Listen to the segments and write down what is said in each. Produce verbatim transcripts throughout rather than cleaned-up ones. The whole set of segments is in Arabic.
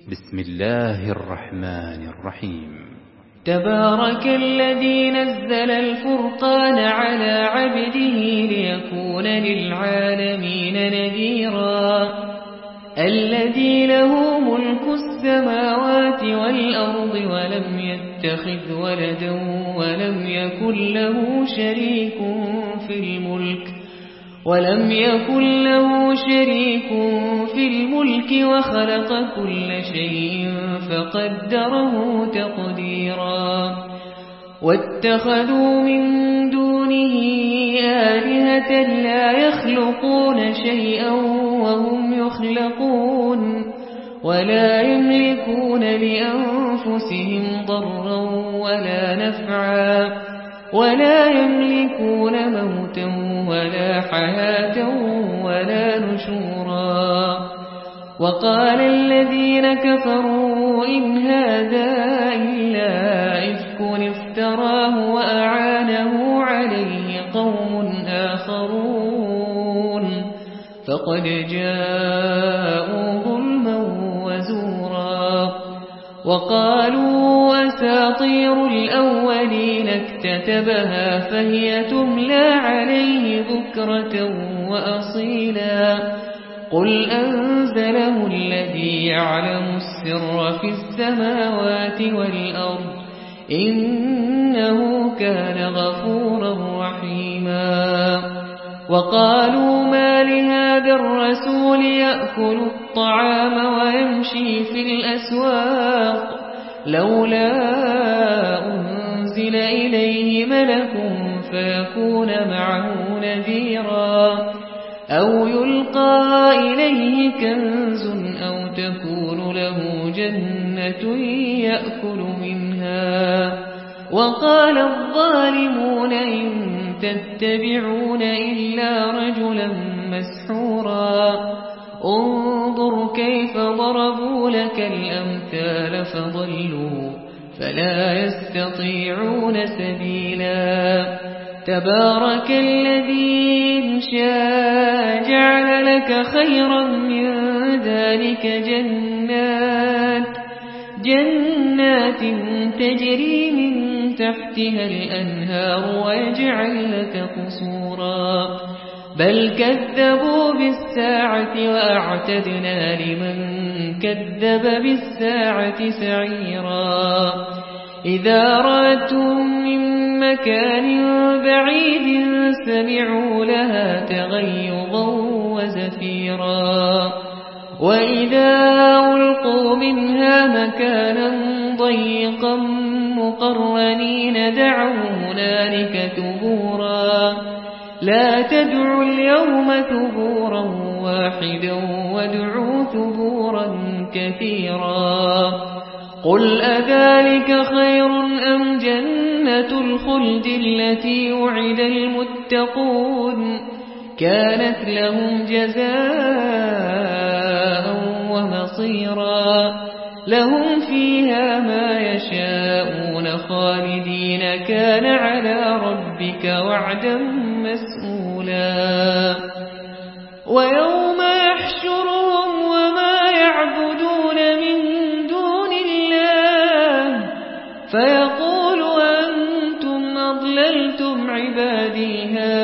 بسم الله الرحمن الرحيم. تبارك الذي نزل الفرقان على عبده ليكون للعالمين نذيرا الذي له ملك السماوات والأرض ولم يتخذ ولدا ولم يكن له شريك في الملك ولم يكن له شريك في الملك وخلق كل شيء فقدره تقديرا واتخذوا من دونه آلهة لا يخلقون شيئا وهم يخلقون ولا يملكون لأنفسهم ضرا ولا نفعا ولا يملكون موتا ولا حياة ولا نشورا وقال الذين كفروا إن هذا إلا إفك افتراه وأعانه عليه قوم آخرون فقد جاءوا ظلما وزورا وقالوا أساطير الأولين اكتتبها فهي تملى عليه بكرة وأصيلا قل أنزله الذي يعلم السر في السماوات والأرض إنه كان غفورا رحيما وقالوا ما لهذا الرسول يأكل الطعام ويمشي في الأسواق لولا أنزل إليه ملك فيكون معه نذيرا أو يلقى إليه كنز أو تكون له جنة يأكل منها وقال الظالمون إن تتبعون إلا رجلا مسحورا انظر كيف ضربوا لك الأمثال فضلوا فلا يستطيعون سبيلا تبارك الذي إن شاء جعل لك خيرا من ذلك جنات جنات تجري من تحتها الأنهار ويجعل لك قصورا بل كذبوا بالساعة وأعتدنا لمن كذب بالساعة سعيرا إذا رأتهم من مكان بعيد سمعوا لها تغيظا وزفيرا وإذا ألقوا منها مكانا ضيقا مقرنين دعوا هنالك ثبورا لا تدعوا اليوم ثبورا واحدا وادعوا ثبورا كثيرا قل أذلك خير أم جنة الخلد التي وعد المتقون كانت لهم جزاء ومصيرا لهم فيها ما يشاءون خالدين كان على ربك وعدا مسئولا ويوم يحشرهم وما يعبدون من دون الله فيقول أنتم أضللتم عبادي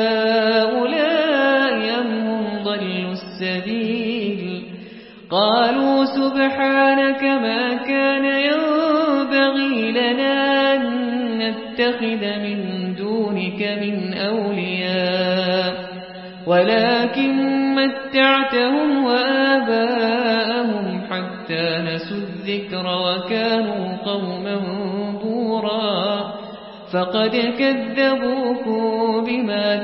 هؤلاء أم هم ضلوا السبيل قالوا سبحانك ما كان ينبغي لنا أن نتخذ من دونك من أولياء ولكن متعتهم وآباءهم حتى نسوا الذكر وكانوا قوما بورا فقد كذبوكم بما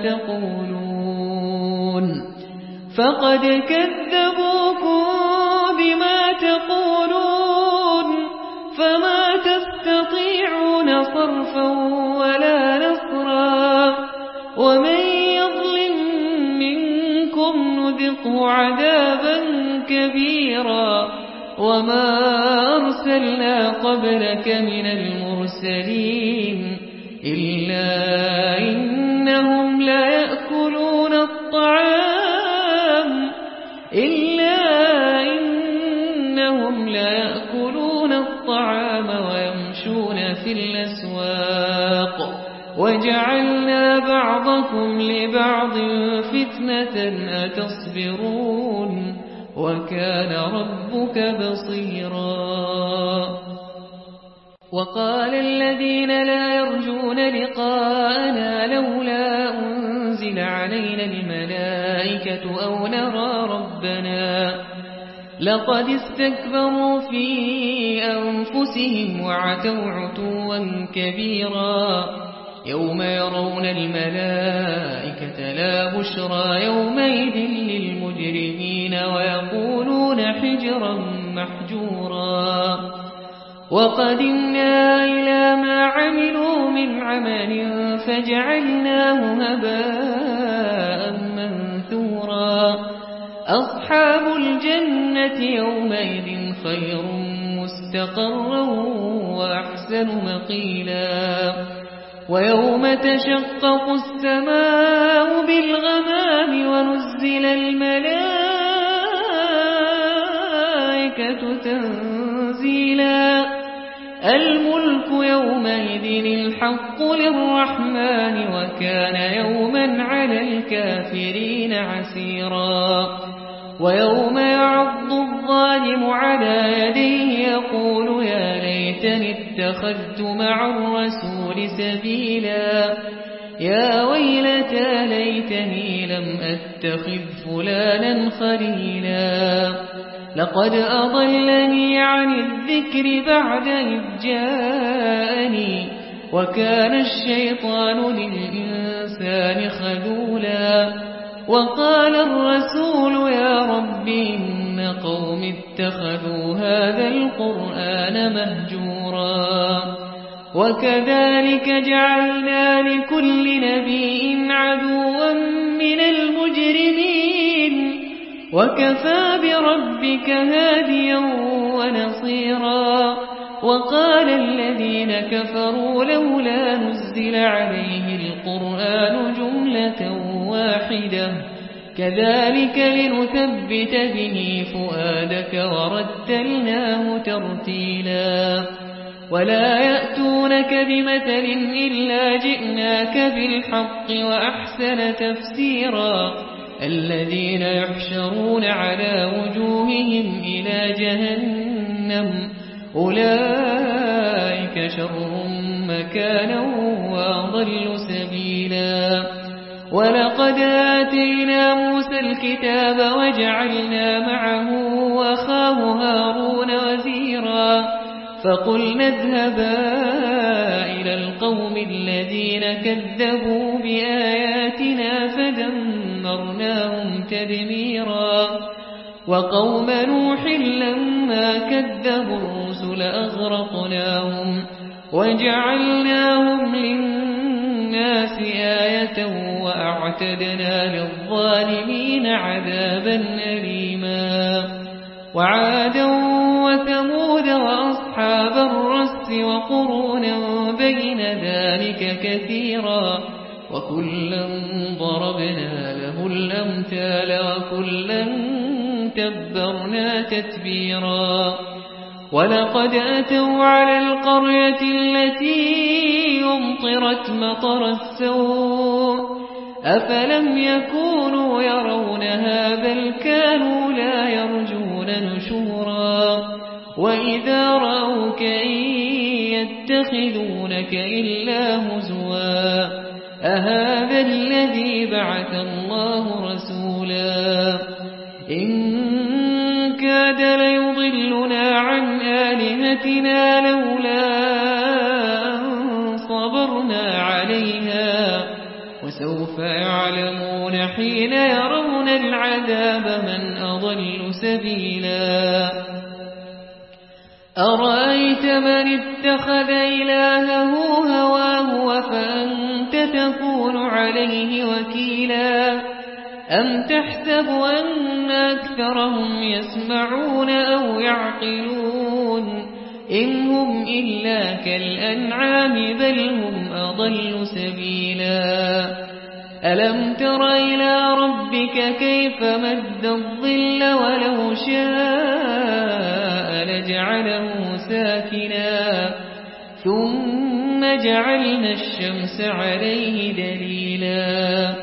تقولون فقد كذبوكم بما تقولون فما تستطيعون صرفا ولا نصرا ومن يظلم منكم نذقه عذابا كبيرا وما أرسلنا قبلك من المرسلين إلا إنهم لا يأكلون الطعام إلا إنهم لا يأكلون في الأسواق وجعلنا بعضكم لبعض فتنة أتصبرون وكان ربك بصيرا وقال الذين لا يرجون لقاءنا لولا أنزل علينا الملائكة أو نرى ربنا لقد استكبروا في أنفسهم وعتوا عتوا كبيرا يوم يرون الملائكة لا بشرى يومئذ للمجرمين ويقولون حجرا محجورا وقدمنا إلى ما عملوا من عمل فجعلناه هباء منثورا أصحاب الجنة يومئذ خير مستقرا وأحسن مقيلا ويوم تشقق السماء بالغمام ونزل الملائكة تنزيلا الملك يومئذ الحق للرحمن وكان يوما على الكافرين عسيرا ويوم يعض الظالم على يديه يقول يا ليتني اتخذت مع الرسول سبيلا يا ويلتى ليتني لم أتخذ فلانا خليلا لقد أضلني عن الذكر بعد إذ جاءني وكان الشيطان للإنسان خذولا وقال الرسول يا رب إن قوم اتخذوا هذا القرآن مهجورا وكذلك جعلنا لكل نبي عدوا من المجرمين وكفى بربك هاديا ونصيرا وقال الذين كفروا لولا نزل عليه القرآن جملة واحدة كذلك لنثبت به فؤادك ورتلناه ترتيلا ولا يأتونك بمثل إلا جئناك بالحق وأحسن تفسيرا الذين يحشرون على وجوههم إلى جهنم أولئك شر مكانا وأضل سبيلا ولقد آتينا موسى الكتاب وجعلنا معه أخاه هارون وزيرا فقلنا اذهبا إلى القوم الذين كذبوا بآياتنا فدمرناهم تدميرا وقوم نوح لما كذبوا الرسل أغرقناهم وجعلناهم للناس آية وأعتدنا للظالمين عذابا أليما وعادا وثمود وأصحاب الرس وقرونا بين ذلك كثيرا وكلا ضربنا له الأمثال وكلا تبرنا تتبيرا ولقد أتوا على القرية التي أمطرت مطر السوء أفلم يكونوا يرونها بل كانوا لا يرجون نشورا وإذا رأوك إن يتخذونك إلا هزوا أهذا الذي بعث الله رسولا إن كاد ليضلنا عن آلهتنا لولا أن صبرنا عليها وسوف يعلمون حين يرون العذاب من أضل سبيلا أرأيت من اتخذ إلهه هواه فأنت تكون عليه وكيلا أم تحسب أن أكثرهم يسمعون أو يعقلون إن هم إلا كالأنعام بل هم أضل سبيلا ألم تر إلى ربك كيف مد الظل ولو شاء لجعله ساكنا ثم جعلنا الشمس عليه دليلا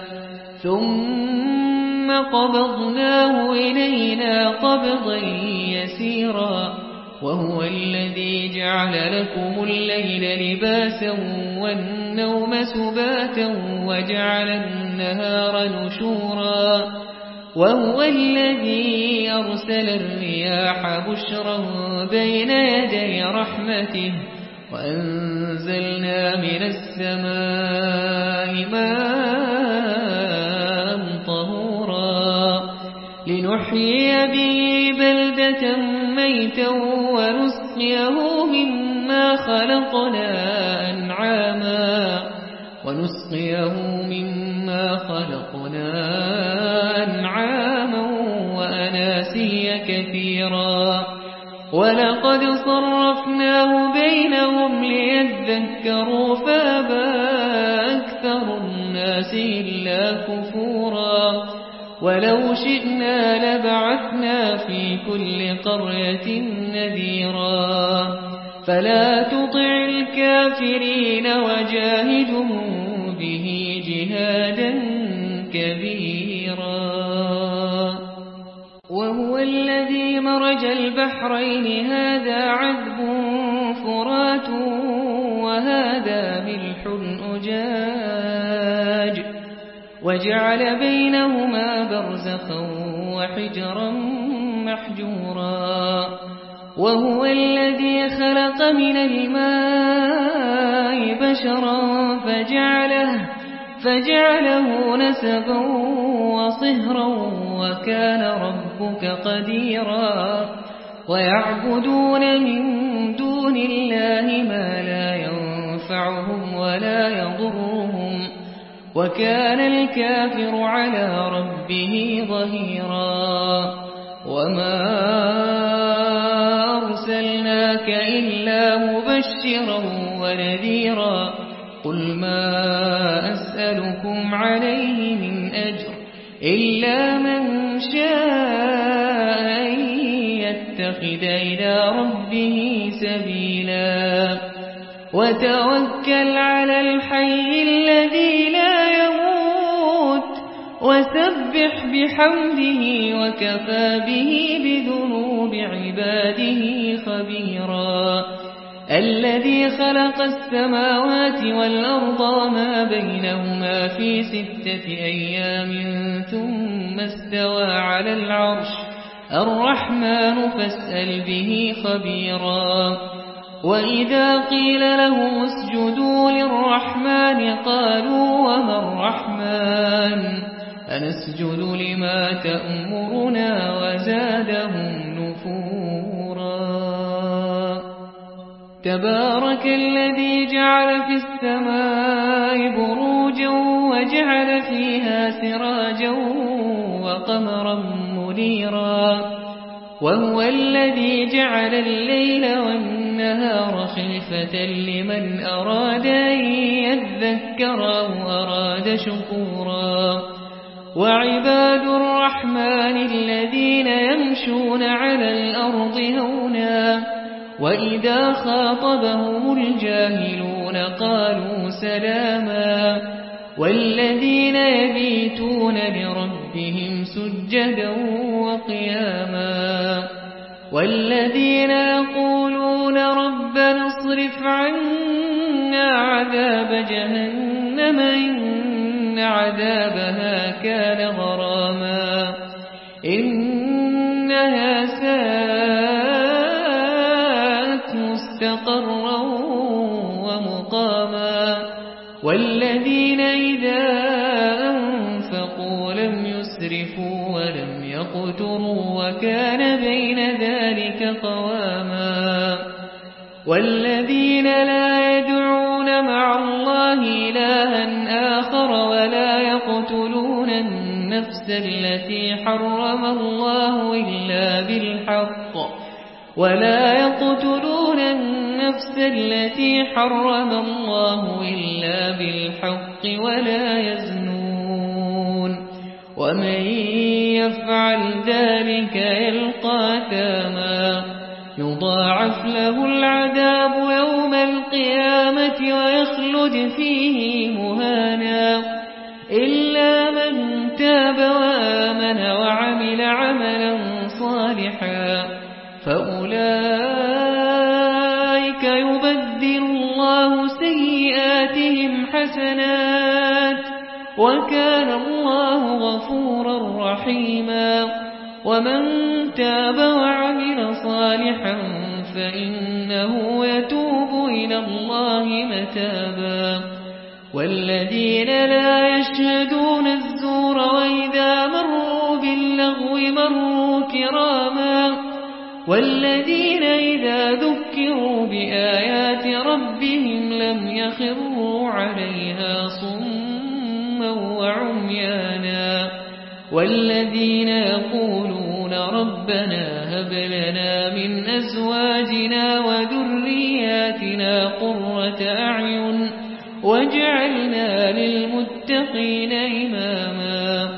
ثم قبضناه إلينا قبضا يسيرا وهو الذي جعل لكم الليل لباسا والنوم سباتا وجعل النهار نشورا وهو الذي أرسل الرياح بشرا بين يدي رحمته وأنزلنا من السماء ماء طهورا لنحيي به بلدة ميتا ونسقيه مما خلقنا أنعاما ونسقيه مما خلقنا أنعاما وأناسيا كثيرا ولقد صرفناه بينهم ليذكروا فأبى أكثر الناس إلا كفورا ولو شئنا لبعثنا في كل قرية نذيرا فلا تطع الكافرين وجاهدهم به جهادا كبيرا وهو الذي مرج البحرين هذا عذب فرات وهذا ملح أجاج وجعل بينهما برزخا وحجرا محجورا وهو الذي خلق من الماء بشرا فجعله, فجعله نسبا وصهرا وكان ربك قديرا ويعبدون من دون الله ما لا ينفعهم ولا يضرهم وكان الكافر على ربه ظهيرا وما أرسلناك إلا مبشرا ونذيرا قل ما أسألكم عليه من أجر إلا من شاء أن يتخذ إلى ربه سبيلا وتوكل على الحي الذي لا يموت وسبح بحمده وكفى به بذنوب عباده خبيرا الذي خلق السماوات والأرض وما بينهما في ستة أيام ثم استوى على العرش الرحمن فاسأل به خبيرا وإذا قيل لهم اسجدوا للرحمن قالوا وما الرحمن أنسجد لما تأمرنا وزادهم نفورا تبارك الذي جعل في السماء بروجا وجعل فيها سراجا وقمرا منيرا وهو الذي جعل الليل والنهار خلفة لمن أراد أن يذكر أو أراد شكورا وعباد الرحمن الذين يمشون على الأرض هونا وإذا خاطبهم الجاهلون قالوا سلاما والذين يبيتون لربهم سجدا وقياما والذين يقولون ربنا اصرف عنا عذاب جهنم إن عذابها كان غراما إنها ساءت مستقرا ومقاما والذين إذا أنفقوا لم يسرفوا ولم يقتروا وكان بين ذلك قواما والذين لا يدعون مع الله إلها آخر ولا يقتلون النفس التي حرم الله إلا بالحق ولا يقتلون النفس التي حرم الله إلا بالحق ولا يزنون ومن يفعل ذلك يلقى ثاما يضاعف له العذاب يوم القيامة ويخلد فيه مهانا إلا من تاب وآمن وعمل عملا صالحا فأولئك يبدل الله سيئاتهم حسنات وكان الله غفورا رحيما ومن تاب وعمل صالحا فإنه يتوب إلى الله متابا والذين لا يشهدون الزور وإذا مروا باللغو مروا كراما والذين إذا ذكروا بآيات ربهم لم يخروا عليها صما وعميانا والذين يقولون ربنا هب لنا من أزواجنا وذرياتنا قرة أعين واجعلنا للمتقين إماما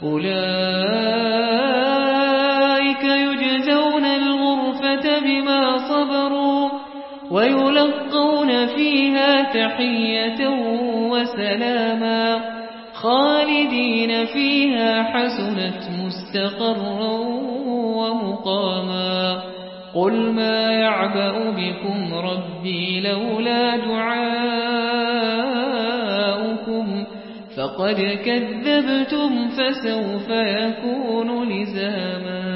أولئك يجزون الغرفة بما صبروا ويلقون فيها تحية وسلاما خالدين فيها حسنت مستقرا ومقاما قل ما يعبأ بكم ربي لولا دعاؤكم فقد كذبتم فسوف يكون لزاما